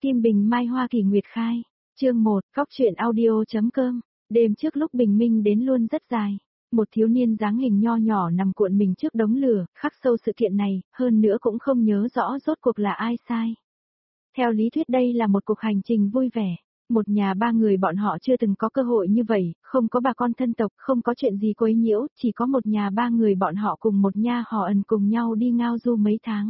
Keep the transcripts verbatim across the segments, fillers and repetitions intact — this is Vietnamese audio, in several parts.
Kim Bình Mai Hoa Kỳ Nguyệt Khai. Chương một, Cóc truyện audio.com. Đêm trước lúc bình minh đến luôn rất dài. Một thiếu niên dáng hình nho nhỏ nằm cuộn mình trước đống lửa, khắc sâu sự kiện này, hơn nữa cũng không nhớ rõ rốt cuộc là ai sai. Theo lý thuyết đây là một cuộc hành trình vui vẻ. Một nhà ba người bọn họ chưa từng có cơ hội như vậy, không có bà con thân tộc, không có chuyện gì quấy nhiễu, chỉ có một nhà ba người bọn họ cùng một nha họ ẩn cùng nhau đi ngao du mấy tháng.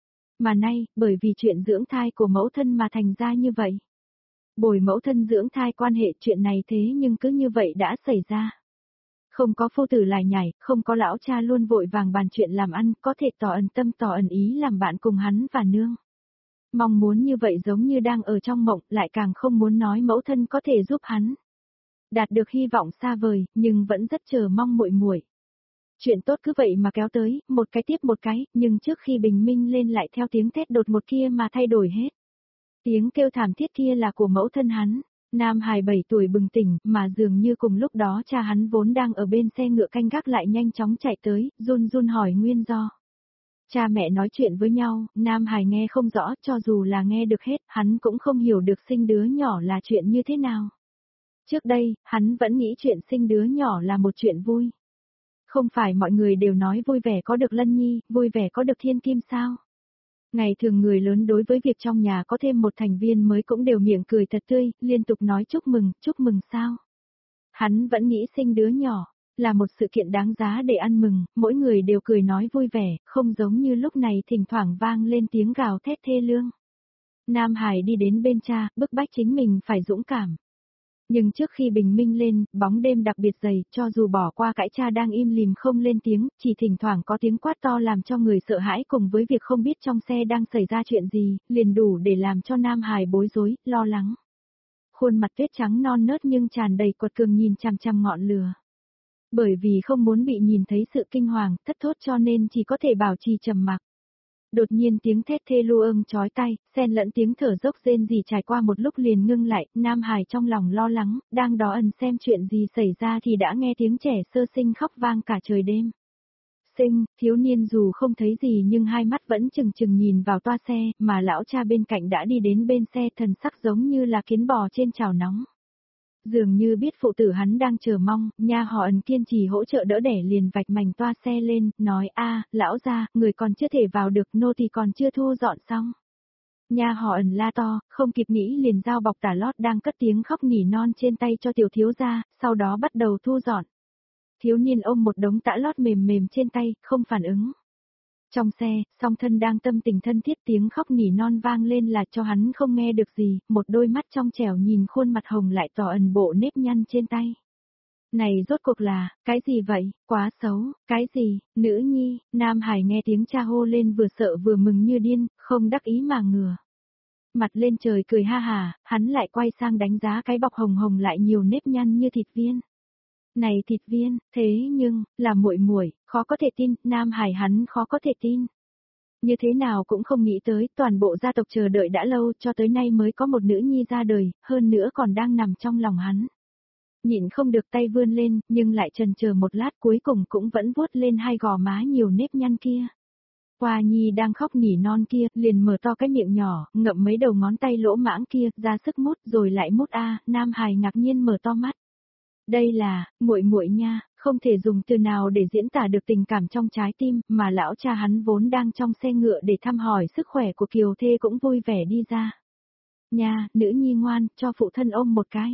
Mà nay, bởi vì chuyện dưỡng thai của mẫu thân mà thành ra như vậy. Bồi mẫu thân dưỡng thai quan hệ chuyện này thế nhưng cứ như vậy đã xảy ra. Không có phu tử lải nhải, không có lão cha luôn vội vàng bàn chuyện làm ăn, có thể tỏ ẩn tâm tỏ ẩn ý làm bạn cùng hắn và nương. Mong muốn như vậy giống như đang ở trong mộng, lại càng không muốn nói mẫu thân có thể giúp hắn. Đạt được hy vọng xa vời, nhưng vẫn rất chờ mong muội muội. Chuyện tốt cứ vậy mà kéo tới, một cái tiếp một cái, nhưng trước khi bình minh lên lại theo tiếng thét đột một kia mà thay đổi hết. Tiếng kêu thảm thiết kia là của mẫu thân hắn. Nam hài bảy tuổi bừng tỉnh, mà dường như cùng lúc đó cha hắn vốn đang ở bên xe ngựa canh gác lại nhanh chóng chạy tới, run run hỏi nguyên do. Cha mẹ nói chuyện với nhau, Nam hài nghe không rõ, cho dù là nghe được hết, hắn cũng không hiểu được sinh đứa nhỏ là chuyện như thế nào. Trước đây, hắn vẫn nghĩ chuyện sinh đứa nhỏ là một chuyện vui. Không phải mọi người đều nói vui vẻ có được lân nhi, vui vẻ có được thiên kim sao? Ngày thường người lớn đối với việc trong nhà có thêm một thành viên mới cũng đều miệng cười thật tươi, liên tục nói chúc mừng, chúc mừng sao. Hắn vẫn nghĩ sinh đứa nhỏ, là một sự kiện đáng giá để ăn mừng, mỗi người đều cười nói vui vẻ, không giống như lúc này thỉnh thoảng vang lên tiếng gào thét thê lương. Nam Hải đi đến bên cha, bức bách chính mình phải dũng cảm. Nhưng trước khi bình minh lên, bóng đêm đặc biệt dày, cho dù bỏ qua cãi cha đang im lìm không lên tiếng, chỉ thỉnh thoảng có tiếng quát to làm cho người sợ hãi cùng với việc không biết trong xe đang xảy ra chuyện gì, liền đủ để làm cho Nam Hải bối rối, lo lắng. Khuôn mặt tuyết trắng non nớt nhưng tràn đầy quật cường nhìn chằm chằm ngọn lửa. Bởi vì không muốn bị nhìn thấy sự kinh hoàng, thất thốt cho nên chỉ có thể bảo trì trầm mặc. Đột nhiên tiếng thét thê lu ưng chói tai, xen lẫn tiếng thở dốc rên rỉ trải qua một lúc liền ngưng lại, Nam Hải trong lòng lo lắng, đang đó ẩn xem chuyện gì xảy ra thì đã nghe tiếng trẻ sơ sinh khóc vang cả trời đêm. Sinh, thiếu niên dù không thấy gì nhưng hai mắt vẫn chừng chừng nhìn vào toa xe, mà lão cha bên cạnh đã đi đến bên xe thần sắc giống như là kiến bò trên chảo nóng. Dường như biết phụ tử hắn đang chờ mong, nha họ ẩn kiên trì hỗ trợ đỡ đẻ liền vạch mảnh toa xe lên, nói a lão gia, người còn chưa thể vào được, nô tỳ còn chưa thu dọn xong. Nha họ ẩn la to, không kịp nghĩ liền giao bọc tả lót đang cất tiếng khóc nỉ non trên tay cho tiểu thiếu gia, sau đó bắt đầu thu dọn. Thiếu niên ôm một đống tã lót mềm mềm trên tay, không phản ứng. Trong xe, song thân đang tâm tình thân thiết tiếng khóc nỉ non vang lên là cho hắn không nghe được gì, một đôi mắt trong trẻo nhìn khuôn mặt hồng lại tỏ ẩn bộ nếp nhăn trên tay. Này rốt cuộc là, cái gì vậy, quá xấu, cái gì, nữ nhi, Nam Hải nghe tiếng cha hô lên vừa sợ vừa mừng như điên, không đắc ý mà ngừa. Mặt lên trời cười ha hà, hắn lại quay sang đánh giá cái bọc hồng hồng lại nhiều nếp nhăn như thịt viên. Này thịt viên, thế nhưng, là muội muội, khó có thể tin, Nam Hải hắn khó có thể tin. Như thế nào cũng không nghĩ tới, toàn bộ gia tộc chờ đợi đã lâu cho tới nay mới có một nữ nhi ra đời, hơn nữa còn đang nằm trong lòng hắn. Nhịn không được tay vươn lên, nhưng lại chần chờ một lát cuối cùng cũng vẫn vuốt lên hai gò má nhiều nếp nhăn kia. Hoa Nhi đang khóc nỉ non kia, liền mở to cái miệng nhỏ, ngậm mấy đầu ngón tay lỗ mãng kia, ra sức mút rồi lại mút a, Nam Hải ngạc nhiên mở to mắt. Đây là, muội muội nha, không thể dùng từ nào để diễn tả được tình cảm trong trái tim, mà lão cha hắn vốn đang trong xe ngựa để thăm hỏi sức khỏe của Kiều Thê cũng vui vẻ đi ra. Nha, nữ nhi ngoan, cho phụ thân ôm một cái.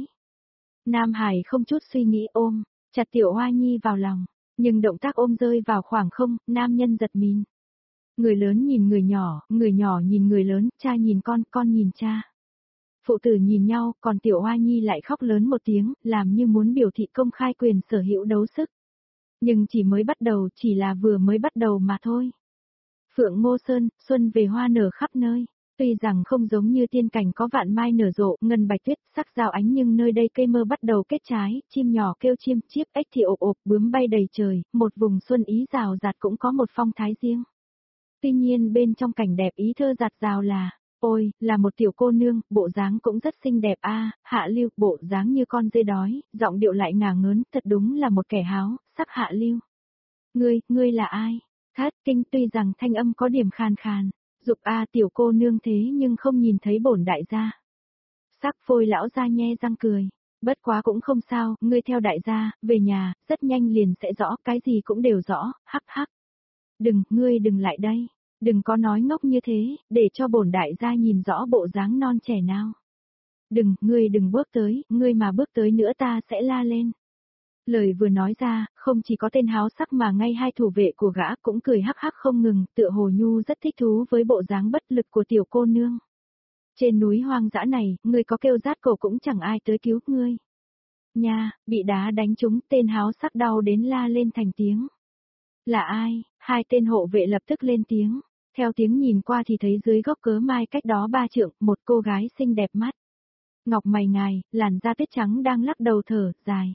Nam Hải không chút suy nghĩ ôm, chặt tiểu Hoa Nhi vào lòng, nhưng động tác ôm rơi vào khoảng không, nam nhân giật mình. Người lớn nhìn người nhỏ, người nhỏ nhìn người lớn, cha nhìn con, con nhìn cha. Phụ tử nhìn nhau, còn tiểu Hoa Nhi lại khóc lớn một tiếng, làm như muốn biểu thị công khai quyền sở hữu đấu sức. Nhưng chỉ mới bắt đầu, chỉ là vừa mới bắt đầu mà thôi. Phượng Ngô Sơn, xuân về hoa nở khắp nơi. Tuy rằng không giống như tiên cảnh có vạn mai nở rộ, ngân bạch tuyết, sắc rào ánh nhưng nơi đây cây mơ bắt đầu kết trái, chim nhỏ kêu chiêm chiếp, ếch thì ộp ộp, bướm bay đầy trời, một vùng xuân ý rào rạt cũng có một phong thái riêng. Tuy nhiên bên trong cảnh đẹp ý thơ giạt rào là, ôi, là một tiểu cô nương, bộ dáng cũng rất xinh đẹp a, Hạ Lưu, bộ dáng như con dê đói, giọng điệu lại ngả ngớn, thật đúng là một kẻ háo, sắc Hạ Lưu. Ngươi, ngươi là ai? Thất Kinh tuy rằng thanh âm có điểm khàn khàn, Dục a tiểu cô nương thế nhưng không nhìn thấy bổn đại gia. Sắc phôi lão gia nhe răng cười. Bất quá cũng không sao, ngươi theo đại gia, về nhà, rất nhanh liền sẽ rõ, cái gì cũng đều rõ, hắc hắc. Đừng, ngươi đừng lại đây. Đừng có nói ngốc như thế, để cho bổn đại gia nhìn rõ bộ dáng non trẻ nào. Đừng, ngươi đừng bước tới, ngươi mà bước tới nữa ta sẽ la lên. Lời vừa nói ra, không chỉ có tên háo sắc mà ngay hai thủ vệ của gã cũng cười hắc hắc không ngừng, tựa hồ Nhu rất thích thú với bộ dáng bất lực của tiểu cô nương. Trên núi hoang dã này, ngươi có kêu rát cổ cũng chẳng ai tới cứu ngươi. Nha, bị đá đánh trúng, tên háo sắc đau đến la lên thành tiếng. Là ai? Hai tên hộ vệ lập tức lên tiếng. Theo tiếng nhìn qua thì thấy dưới gốc cớ mai cách đó ba trượng, một cô gái xinh đẹp mắt. Ngọc mày ngài, làn da tuyết trắng đang lắc đầu thở, dài.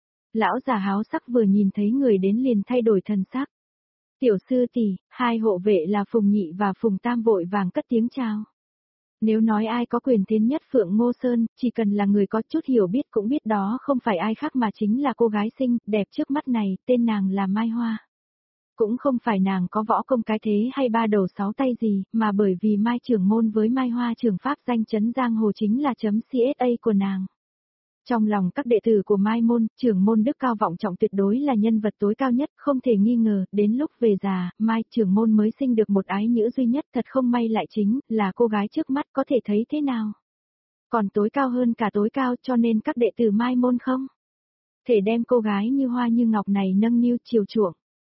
Lão già háo sắc vừa nhìn thấy người đến liền thay đổi thần sắc. Tiểu sư tỷ, hai hộ vệ là Phùng Nhị và Phùng Tam vội vàng cất tiếng chào. Nếu nói ai có quyền thế nhất Phượng Ngô Sơn, chỉ cần là người có chút hiểu biết cũng biết đó không phải ai khác mà chính là cô gái xinh, đẹp trước mắt này, tên nàng là Mai Hoa. Cũng không phải nàng có võ công cái thế hay ba đầu sáu tay gì, mà bởi vì Mai trưởng môn với Mai Hoa trưởng pháp danh chấn giang hồ chính là chấm ca của nàng. Trong lòng các đệ tử của Mai môn, trưởng môn đức cao vọng trọng tuyệt đối là nhân vật tối cao nhất, không thể nghi ngờ, đến lúc về già, Mai trưởng môn mới sinh được một ái nữ duy nhất, thật không may lại chính là cô gái trước mắt có thể thấy thế nào. Còn tối cao hơn cả tối cao cho nên các đệ tử Mai môn không thể đem cô gái như hoa như ngọc này nâng niu chiều chuộng.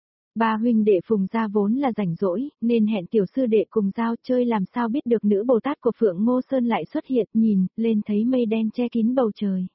Ba huynh đệ Phùng gia vốn là rảnh rỗi, nên hẹn tiểu sư đệ cùng giao chơi làm sao biết được nữ Bồ Tát của Phượng Ngô Sơn lại xuất hiện, nhìn, lên thấy mây đen che kín bầu trời.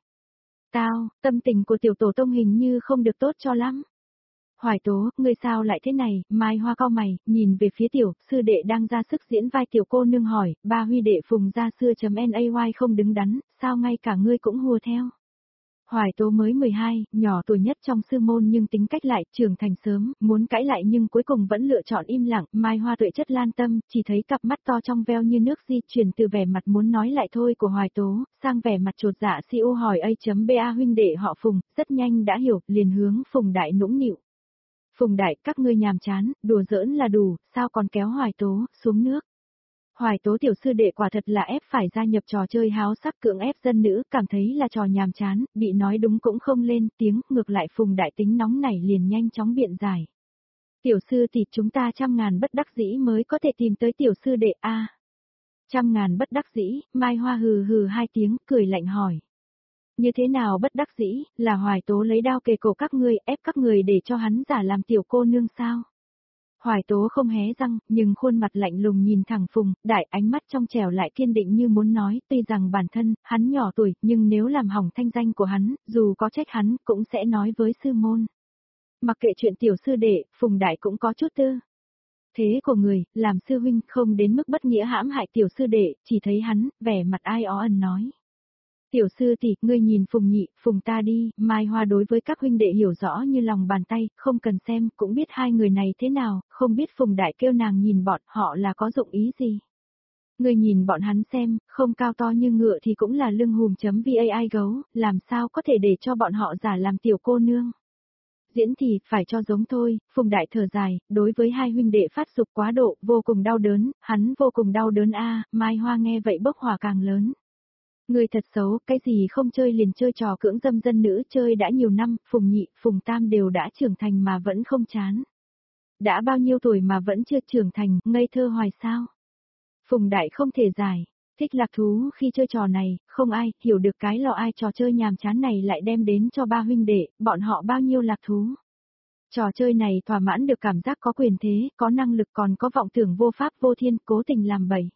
Tao, tâm tình của tiểu tổ tông hình như không được tốt cho lắm. Hoài Tố, ngươi sao lại thế này? Mai Hoa cau mày, nhìn về phía tiểu, sư đệ đang ra sức diễn vai tiểu cô nương hỏi, ba huy đệ Phùng gia xưa chấm nay không đứng đắn, sao ngay cả ngươi cũng hùa theo? Hoài Tố mới mười hai, nhỏ tuổi nhất trong sư môn nhưng tính cách lại, trưởng thành sớm, muốn cãi lại nhưng cuối cùng vẫn lựa chọn im lặng, Mai Hoa tuệ chất lan tâm, chỉ thấy cặp mắt to trong veo như nước di chuyển từ vẻ mặt muốn nói lại thôi của Hoài Tố, sang vẻ mặt trột dạ si u hỏi A.ba huynh đệ họ Phùng, rất nhanh đã hiểu, liền hướng Phùng Đại nũng nịu. Phùng Đại, các ngươi nhàm chán, đùa giỡn là đủ, sao còn kéo Hoài Tố xuống nước? Hoài Tố tiểu sư đệ quả thật là ép phải gia nhập trò chơi háo sắc cưỡng ép dân nữ, cảm thấy là trò nhàm chán, bị nói đúng cũng không lên tiếng, ngược lại Phùng Đại tính nóng nảy liền nhanh chóng biện giải. Tiểu sư thì chúng ta trăm ngàn bất đắc dĩ mới có thể tìm tới tiểu sư đệ a. Trăm ngàn bất đắc dĩ, Mai Hoa hừ hừ hai tiếng, cười lạnh hỏi. Như thế nào bất đắc dĩ, là Hoài Tố lấy đao kề cổ các ngươi, ép các người để cho hắn giả làm tiểu cô nương sao? Hoài Tố không hé răng, nhưng khuôn mặt lạnh lùng nhìn thẳng Phùng, Đại, ánh mắt trong trẻo lại kiên định như muốn nói, tuy rằng bản thân, hắn nhỏ tuổi, nhưng nếu làm hỏng thanh danh của hắn, dù có trách hắn, cũng sẽ nói với sư môn. Mặc kệ chuyện tiểu sư đệ, Phùng Đại cũng có chút tư. Thế của người, làm sư huynh không đến mức bất nghĩa hãm hại tiểu sư đệ, chỉ thấy hắn, vẻ mặt ai ó ẩn nói. Tiểu sư tỷ, ngươi nhìn Phùng Nhị, Phùng ta đi, Mai Hoa đối với các huynh đệ hiểu rõ như lòng bàn tay, không cần xem, cũng biết hai người này thế nào, không biết Phùng Đại kêu nàng nhìn bọn họ là có dụng ý gì. Ngươi nhìn bọn hắn xem, không cao to như ngựa thì cũng là lưng hùm chấm vai gấu, làm sao có thể để cho bọn họ giả làm tiểu cô nương. Diễn thì, phải cho giống thôi, Phùng Đại thở dài, đối với hai huynh đệ phát dục quá độ, vô cùng đau đớn, hắn vô cùng đau đớn a. Mai Hoa nghe vậy bốc hỏa càng lớn. Người thật xấu, cái gì không chơi liền chơi trò cưỡng dâm dân nữ chơi đã nhiều năm, Phùng Nhị, Phùng Tam đều đã trưởng thành mà vẫn không chán. Đã bao nhiêu tuổi mà vẫn chưa trưởng thành, ngây thơ hoài sao? Phùng Đại không thể giải, thích lạc thú khi chơi trò này, không ai hiểu được cái lò ai trò chơi nhàm chán này lại đem đến cho ba huynh đệ, bọn họ bao nhiêu lạc thú. Trò chơi này thỏa mãn được cảm giác có quyền thế, có năng lực còn có vọng tưởng vô pháp vô thiên, cố tình làm bậy.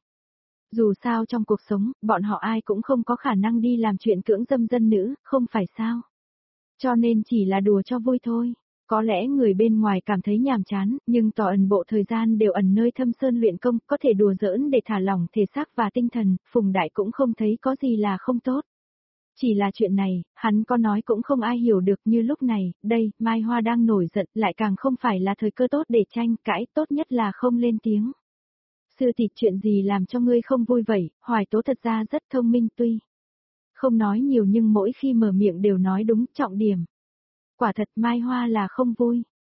Dù sao trong cuộc sống, bọn họ ai cũng không có khả năng đi làm chuyện cưỡng dâm dân nữ, không phải sao? Cho nên chỉ là đùa cho vui thôi. Có lẽ người bên ngoài cảm thấy nhàm chán, nhưng tỏ ẩn bộ thời gian đều ẩn nơi thâm sơn luyện công, có thể đùa giỡn để thả lỏng thể xác và tinh thần, Phùng Đại cũng không thấy có gì là không tốt. Chỉ là chuyện này, hắn có nói cũng không ai hiểu được như lúc này, đây, Mai Hoa đang nổi giận, lại càng không phải là thời cơ tốt để tranh cãi, tốt nhất là không lên tiếng. Sư tỷ, chuyện gì làm cho ngươi không vui vậy? Hoài Tố thật ra rất thông minh tuy không nói nhiều nhưng mỗi khi mở miệng đều nói đúng trọng điểm. Quả thật Mai Hoa là không vui.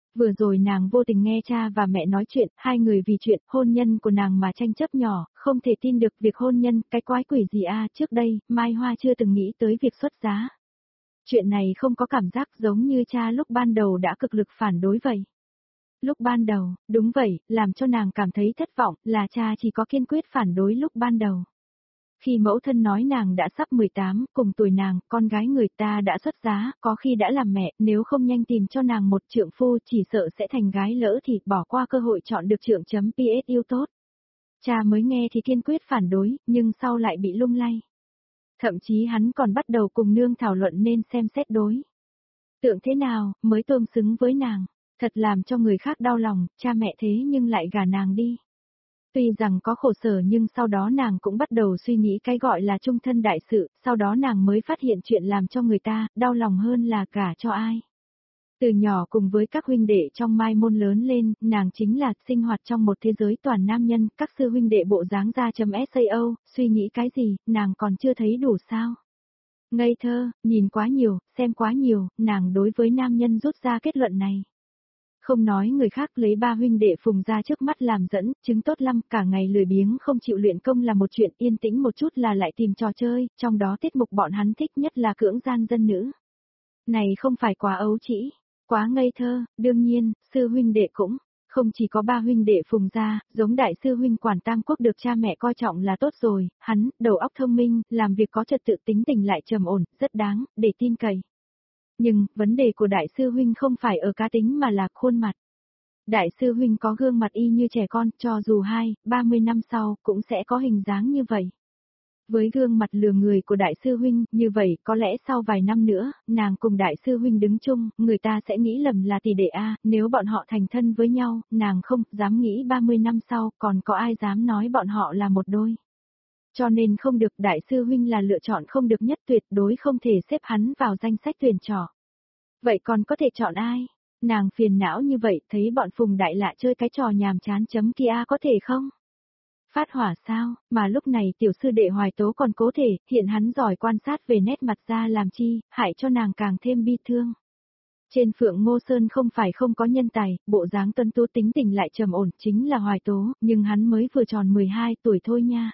Vừa rồi nàng vô tình nghe cha và mẹ nói chuyện, hai người vì chuyện hôn nhân của nàng mà tranh chấp nhỏ, không thể tin được việc hôn nhân, cái quái quỷ gì a, trước đây, Mai Hoa chưa từng nghĩ tới việc xuất giá. Chuyện này không có cảm giác giống như cha lúc ban đầu đã cực lực phản đối vậy. Lúc ban đầu, đúng vậy, làm cho nàng cảm thấy thất vọng, là cha chỉ có kiên quyết phản đối lúc ban đầu. Khi mẫu thân nói nàng đã sắp mười tám, cùng tuổi nàng, con gái người ta đã xuất giá, có khi đã làm mẹ, nếu không nhanh tìm cho nàng một trượng phu chỉ sợ sẽ thành gái lỡ thì bỏ qua cơ hội chọn được trượng chấm ps yêu tốt. Cha mới nghe thì kiên quyết phản đối, nhưng sau lại bị lung lay. Thậm chí hắn còn bắt đầu cùng nương thảo luận nên xem xét đối. Tượng thế nào, mới tương xứng với nàng, thật làm cho người khác đau lòng, cha mẹ thế nhưng lại gả nàng đi. Tuy rằng có khổ sở nhưng sau đó nàng cũng bắt đầu suy nghĩ cái gọi là chung thân đại sự, sau đó nàng mới phát hiện chuyện làm cho người ta đau lòng hơn là cả cho ai. Từ nhỏ cùng với các huynh đệ trong mai môn lớn lên, nàng chính là sinh hoạt trong một thế giới toàn nam nhân, các sư huynh đệ bộ dáng ra chấm sao, suy nghĩ cái gì, nàng còn chưa thấy đủ sao. Ngây thơ, nhìn quá nhiều, xem quá nhiều, nàng đối với nam nhân rút ra kết luận này. Không nói người khác lấy ba huynh đệ Phùng ra trước mắt làm dẫn, chứng tốt lắm, cả ngày lười biếng không chịu luyện công là một chuyện, yên tĩnh một chút là lại tìm trò chơi, trong đó tiết mục bọn hắn thích nhất là cưỡng gian dân nữ. Này không phải quá ấu trĩ, quá ngây thơ, đương nhiên, sư huynh đệ cũng, không chỉ có ba huynh đệ Phùng ra, giống đại sư huynh Quản Tam Quốc được cha mẹ coi trọng là tốt rồi, hắn, đầu óc thông minh, làm việc có trật tự tính tình lại trầm ổn, rất đáng, để tin cậy. Nhưng, vấn đề của đại sư huynh không phải ở cá tính mà là khuôn mặt. Đại sư huynh có gương mặt y như trẻ con, cho dù hai, ba mươi năm sau, cũng sẽ có hình dáng như vậy. Với gương mặt lừa người của đại sư huynh, như vậy, có lẽ sau vài năm nữa, nàng cùng đại sư huynh đứng chung, người ta sẽ nghĩ lầm là tỷ đệ A, nếu bọn họ thành thân với nhau, nàng không dám nghĩ ba mươi năm sau, còn có ai dám nói bọn họ là một đôi. Cho nên không được, đại sư huynh là lựa chọn không được nhất, tuyệt đối không thể xếp hắn vào danh sách tuyển chọn. Vậy còn có thể chọn ai? Nàng phiền não như vậy, thấy bọn Phùng đại lạ chơi cái trò nhàm chán chấm kia có thể không? Phát hỏa sao, mà lúc này tiểu sư đệ Hoài Tố còn cố thể, hiện hắn giỏi quan sát về nét mặt ra làm chi, hại cho nàng càng thêm bi thương. Trên Phượng Ngô Sơn không phải không có nhân tài, bộ dáng tuấn tú tính tình lại trầm ổn, chính là Hoài Tố, nhưng hắn mới vừa tròn mười hai tuổi thôi nha.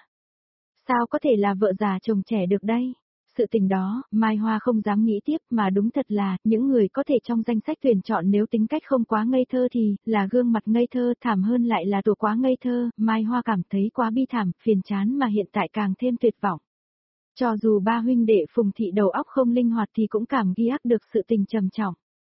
Sao có thể là vợ già chồng trẻ được đây? Sự tình đó, Mai Hoa không dám nghĩ tiếp mà đúng thật là, những người có thể trong danh sách tuyển chọn nếu tính cách không quá ngây thơ thì, là gương mặt ngây thơ, thảm hơn lại là tuổi quá ngây thơ, Mai Hoa cảm thấy quá bi thảm, phiền chán mà hiện tại càng thêm tuyệt vọng. Cho dù ba huynh đệ Phùng thị đầu óc không linh hoạt thì cũng cảm ghi ác được sự tình trầm trọng.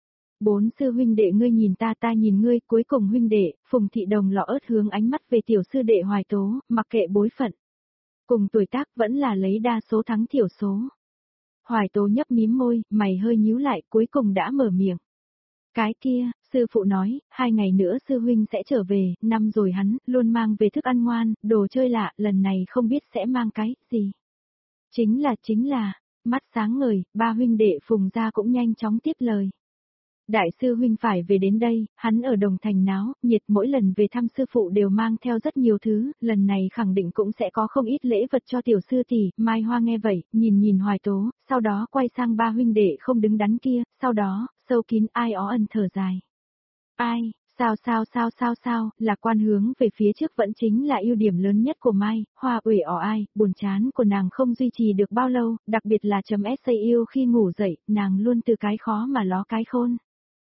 Bốn sư huynh đệ ngươi nhìn ta ta nhìn ngươi, cuối cùng huynh đệ, Phùng thị đồng lọ ớt hướng ánh mắt về tiểu sư đệ Hoài Tố, mặc kệ bối phận. Cùng tuổi tác vẫn là lấy đa số thắng thiểu số. Hoài Tố nhấp mím môi, mày hơi nhíu lại, cuối cùng đã mở miệng. Cái kia, sư phụ nói, hai ngày nữa sư huynh sẽ trở về, năm rồi hắn, luôn mang về thức ăn ngoan, đồ chơi lạ, lần này không biết sẽ mang cái, gì. Chính là, chính là, mắt sáng ngời, ba huynh đệ Phùng ra cũng nhanh chóng tiếp lời. Đại sư huynh phải về đến đây, hắn ở Đồng Thành náo, nhiệt mỗi lần về thăm sư phụ đều mang theo rất nhiều thứ, lần này khẳng định cũng sẽ có không ít lễ vật cho tiểu sư tỷ. Mai Hoa nghe vậy, nhìn nhìn Hoài Tố, sau đó quay sang ba huynh đệ không đứng đắn kia, sau đó, sâu kín ai ó ẩn thở dài. Ai, sao sao sao sao sao, lạc quan hướng về phía trước vẫn chính là ưu điểm lớn nhất của Mai, Hoa uể ỏ ai, buồn chán của nàng không duy trì được bao lâu, đặc biệt là chấm sa yêu khi ngủ dậy, nàng luôn từ cái khó mà ló cái khôn.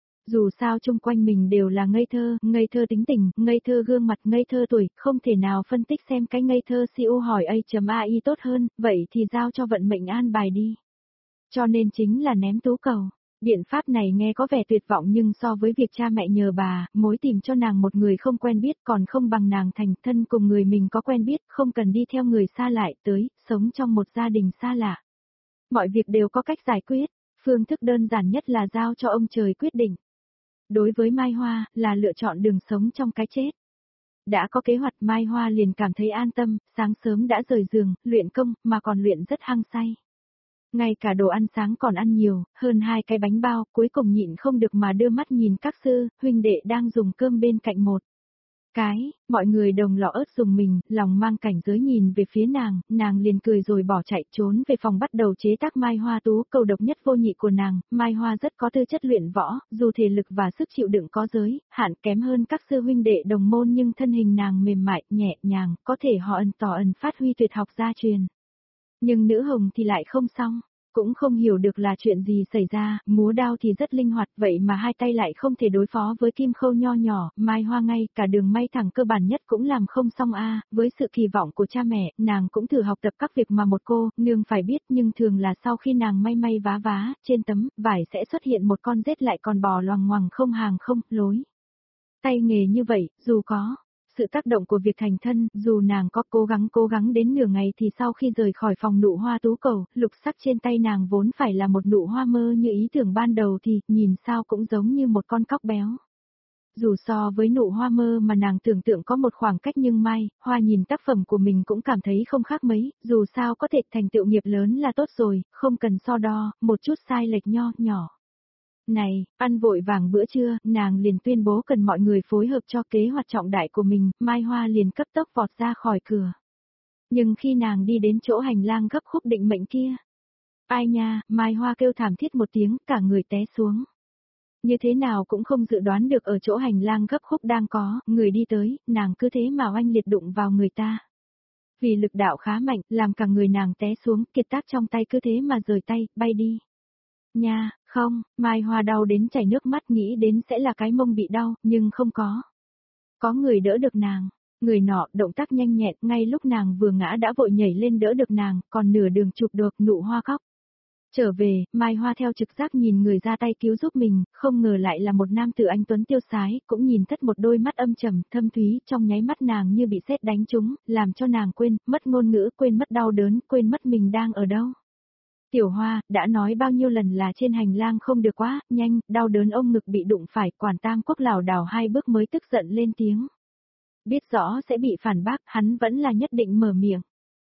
Dù sao chung quanh mình đều là ngây thơ, ngây thơ tính tình, ngây thơ gương mặt, ngây thơ tuổi, không thể nào phân tích xem cái ngây thơ siêu hỏi A.ai tốt hơn, vậy thì giao cho vận mệnh an bài đi. Cho nên chính là ném tú cầu. Biện pháp này nghe có vẻ tuyệt vọng nhưng so với việc cha mẹ nhờ bà, mối tìm cho nàng một người không quen biết còn không bằng nàng thành thân cùng người mình có quen biết, không cần đi theo người xa lại tới, sống trong một gia đình xa lạ. Mọi việc đều có cách giải quyết, phương thức đơn giản nhất là giao cho ông trời quyết định. Đối với Mai Hoa, là lựa chọn đường sống trong cái chết. Đã có kế hoạch Mai Hoa liền cảm thấy an tâm, sáng sớm đã rời giường, luyện công, mà còn luyện rất hăng say. Ngay cả đồ ăn sáng còn ăn nhiều, hơn hai cái bánh bao, cuối cùng nhịn không được mà đưa mắt nhìn các sư, huynh đệ đang dùng cơm bên cạnh một. Cái, mọi người đồng lọ ớt dùng mình, lòng mang cảnh giới nhìn về phía nàng, nàng liền cười rồi bỏ chạy trốn về phòng bắt đầu chế tác mai hoa tú, cầu độc nhất vô nhị của nàng, mai hoa rất có tư chất luyện võ, dù thể lực và sức chịu đựng có giới, hạn kém hơn các sư huynh đệ đồng môn nhưng thân hình nàng mềm mại, nhẹ nhàng, có thể họ ẩn tỏ ẩn phát huy tuyệt học gia truyền. Nhưng nữ hồng thì lại không xong. Cũng không hiểu được là chuyện gì xảy ra, múa đao thì rất linh hoạt vậy mà hai tay lại không thể đối phó với kim khâu nho nhỏ, mai hoa ngay cả đường may thẳng cơ bản nhất cũng làm không xong a. Với sự kỳ vọng của cha mẹ, nàng cũng thử học tập các việc mà một cô, nương phải biết nhưng thường là sau khi nàng may may vá vá, trên tấm vải sẽ xuất hiện một con rết lại còn bò loằng ngoằng không hàng không lối. Tay nghề như vậy, dù có sự tác động của việc thành thân, dù nàng có cố gắng cố gắng đến nửa ngày thì sau khi rời khỏi phòng nụ hoa tú cầu, lục sắc trên tay nàng vốn phải là một nụ hoa mơ như ý tưởng ban đầu thì, nhìn sao cũng giống như một con cóc béo. Dù so với nụ hoa mơ mà nàng tưởng tượng có một khoảng cách nhưng mai, hoa nhìn tác phẩm của mình cũng cảm thấy không khác mấy, dù sao có thể thành tựu nghiệp lớn là tốt rồi, không cần so đo, một chút sai lệch nho nhỏ. Này, ăn vội vàng bữa trưa, nàng liền tuyên bố cần mọi người phối hợp cho kế hoạch trọng đại của mình, Mai Hoa liền cấp tốc vọt ra khỏi cửa. Nhưng khi nàng đi đến chỗ hành lang gấp khúc định mệnh kia, ai nha, Mai Hoa kêu thảm thiết một tiếng, cả người té xuống. Như thế nào cũng không dự đoán được ở chỗ hành lang gấp khúc đang có, người đi tới, nàng cứ thế mà oanh liệt đụng vào người ta. Vì lực đạo khá mạnh, làm cả người nàng té xuống, kiệt tác trong tay cứ thế mà rời tay, bay đi. Nha, không, Mai Hoa đau đến chảy nước mắt nghĩ đến sẽ là cái mông bị đau, nhưng không có. Có người đỡ được nàng, người nọ động tác nhanh nhẹn, ngay lúc nàng vừa ngã đã vội nhảy lên đỡ được nàng, còn nửa đường chụp được nụ hoa khóc. Trở về, Mai Hoa theo trực giác nhìn người ra tay cứu giúp mình, không ngờ lại là một nam tử anh tuấn tiêu sái, cũng nhìn thất một đôi mắt âm trầm, thâm thúy, trong nháy mắt nàng như bị sét đánh trúng, làm cho nàng quên, mất ngôn ngữ, quên mất đau đớn, quên mất mình đang ở đâu. Tiểu Hoa, đã nói bao nhiêu lần là trên hành lang không được quá, nhanh, đau đớn ông ngực bị đụng phải, quản tam quốc lảo đảo hai bước mới tức giận lên tiếng. Biết rõ sẽ bị phản bác, hắn vẫn là nhất định mở miệng.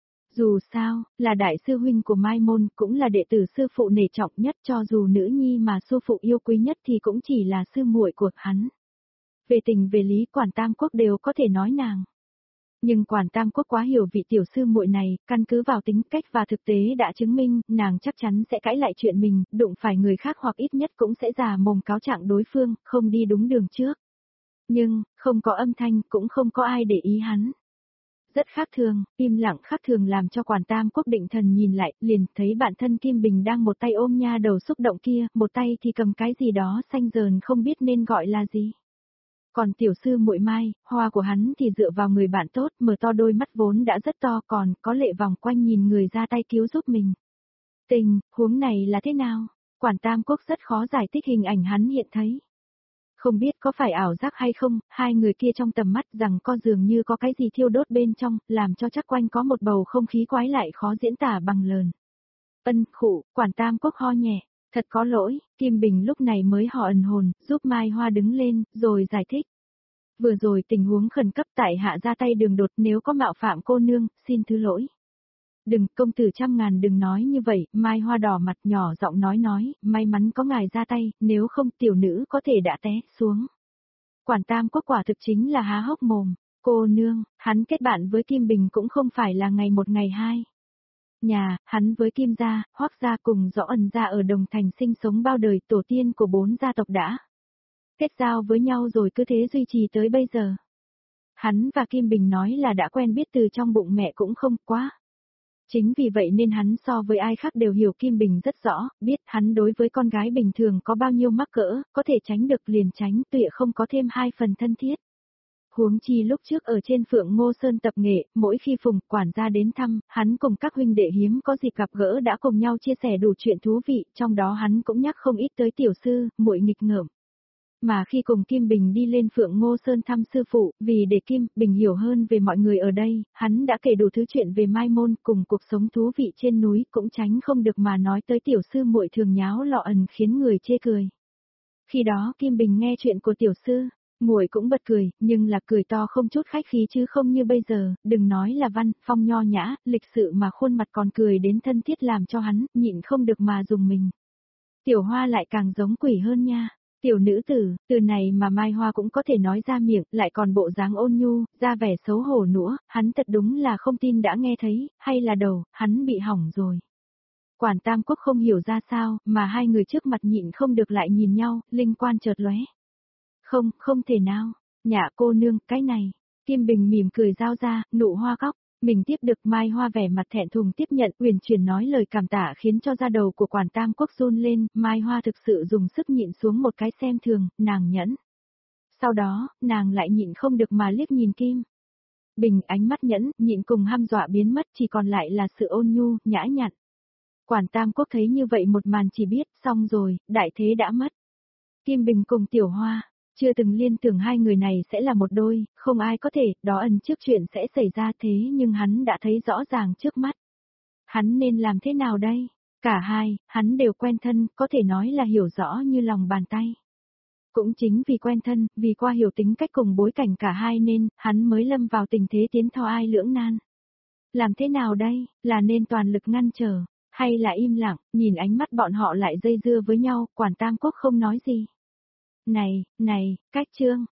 Dù sao, là đại sư huynh của Mai Môn, cũng là đệ tử sư phụ nể trọng nhất, cho dù nữ nhi mà sư phụ yêu quý nhất thì cũng chỉ là sư muội của hắn. Về tình về lý quản tam quốc đều có thể nói nàng. Nhưng quản tam quốc quá hiểu vị tiểu sư muội này, căn cứ vào tính cách và thực tế đã chứng minh, nàng chắc chắn sẽ cãi lại chuyện mình, đụng phải người khác hoặc ít nhất cũng sẽ già mồm cáo trạng đối phương, không đi đúng đường trước. Nhưng, không có âm thanh, cũng không có ai để ý hắn. Rất khác thường, im lặng khác thường làm cho quản tam quốc định thần nhìn lại, liền thấy bạn thân Kim Bình đang một tay ôm nha đầu xúc động kia, một tay thì cầm cái gì đó xanh dờn không biết nên gọi là gì. Còn tiểu sư muội Mai, hoa của hắn thì dựa vào người bạn tốt, mở to đôi mắt vốn đã rất to còn có lệ vòng quanh nhìn người ra tay cứu giúp mình. Tình, huống này là thế nào? Quản tam quốc rất khó giải thích hình ảnh hắn hiện thấy. Không biết có phải ảo giác hay không, hai người kia trong tầm mắt rằng có dường như có cái gì thiêu đốt bên trong, làm cho chắc quanh có một bầu không khí quái lại khó diễn tả bằng lời. Ân, khụ, quản tam quốc ho nhẹ. Thật có lỗi, Kim Bình lúc này mới họ ẩn hồn, giúp Mai Hoa đứng lên, rồi giải thích. Vừa rồi tình huống khẩn cấp tại hạ ra tay đường đột nếu có mạo phạm cô nương, xin thứ lỗi. Đừng, công tử trăm ngàn đừng nói như vậy, Mai Hoa đỏ mặt nhỏ giọng nói nói, may mắn có ngài ra tay, nếu không tiểu nữ có thể đã té xuống. Quản tam quốc quả thực chính là há hốc mồm, cô nương, hắn kết bạn với Kim Bình cũng không phải là ngày một ngày hai. Nhà, hắn với Kim gia, Hoắc gia cùng Rõ Ẩn gia ở Đồng Thành sinh sống bao đời tổ tiên của bốn gia tộc đã kết giao với nhau rồi cứ thế duy trì tới bây giờ. Hắn và Kim Bình nói là đã quen biết từ trong bụng mẹ cũng không quá. Chính vì vậy nên hắn so với ai khác đều hiểu Kim Bình rất rõ, biết hắn đối với con gái bình thường có bao nhiêu mắc cỡ, có thể tránh được liền tránh, tuyệt không có thêm hai phần thân thiết. Huống chi lúc trước ở trên Phượng Ngô Sơn tập nghệ, mỗi khi Phùng quản gia đến thăm, hắn cùng các huynh đệ hiếm có dịp gặp gỡ đã cùng nhau chia sẻ đủ chuyện thú vị, trong đó hắn cũng nhắc không ít tới tiểu sư, muội nghịch ngợm. Mà khi cùng Kim Bình đi lên Phượng Ngô Sơn thăm sư phụ, vì để Kim Bình hiểu hơn về mọi người ở đây, hắn đã kể đủ thứ chuyện về Mai Môn cùng cuộc sống thú vị trên núi, cũng tránh không được mà nói tới tiểu sư muội thường nháo lọ ẩn khiến người chê cười. Khi đó Kim Bình nghe chuyện của tiểu sư, muội cũng bật cười, nhưng là cười to không chút khách khí chứ không như bây giờ, đừng nói là văn, phong nho nhã, lịch sự mà khuôn mặt còn cười đến thân thiết làm cho hắn, nhịn không được mà dùng mình. Tiểu Hoa lại càng giống quỷ hơn nha. Tiểu nữ tử, từ này mà Mai Hoa cũng có thể nói ra miệng, lại còn bộ dáng ôn nhu, ra vẻ xấu hổ nữa, hắn thật đúng là không tin đã nghe thấy, hay là đầu, hắn bị hỏng rồi. Quản Tam Quốc không hiểu ra sao, mà hai người trước mặt nhịn không được lại nhìn nhau, linh quan chợt lóe. Không, không thể nào, nhạ cô nương, cái này. Kim Bình mỉm cười giao ra, nụ hoa khóc. Mình tiếp được Mai Hoa vẻ mặt thẹn thùng tiếp nhận, uyển chuyển nói lời cảm tạ khiến cho da đầu của Quản Tam Quốc run lên, Mai Hoa thực sự dùng sức nhịn xuống một cái xem thường, nàng nhẫn. Sau đó, nàng lại nhịn không được mà liếc nhìn Kim Bình, ánh mắt nhẫn, nhịn cùng hăm dọa biến mất, chỉ còn lại là sự ôn nhu, nhã nhặn. Quản Tam Quốc thấy như vậy một màn chỉ biết, xong rồi, đại thế đã mất. Kim Bình cùng Tiểu Hoa, chưa từng liên tưởng hai người này sẽ là một đôi, không ai có thể, đó ẩn trước chuyện sẽ xảy ra thế nhưng hắn đã thấy rõ ràng trước mắt. Hắn nên làm thế nào đây? Cả hai, hắn đều quen thân, có thể nói là hiểu rõ như lòng bàn tay. Cũng chính vì quen thân, vì qua hiểu tính cách cùng bối cảnh cả hai nên, hắn mới lâm vào tình thế tiến thò ai lưỡng nan. Làm thế nào đây, là nên toàn lực ngăn trở, hay là im lặng, nhìn ánh mắt bọn họ lại dây dưa với nhau, Quản Tam Quốc không nói gì. Này, này, Cách Trương,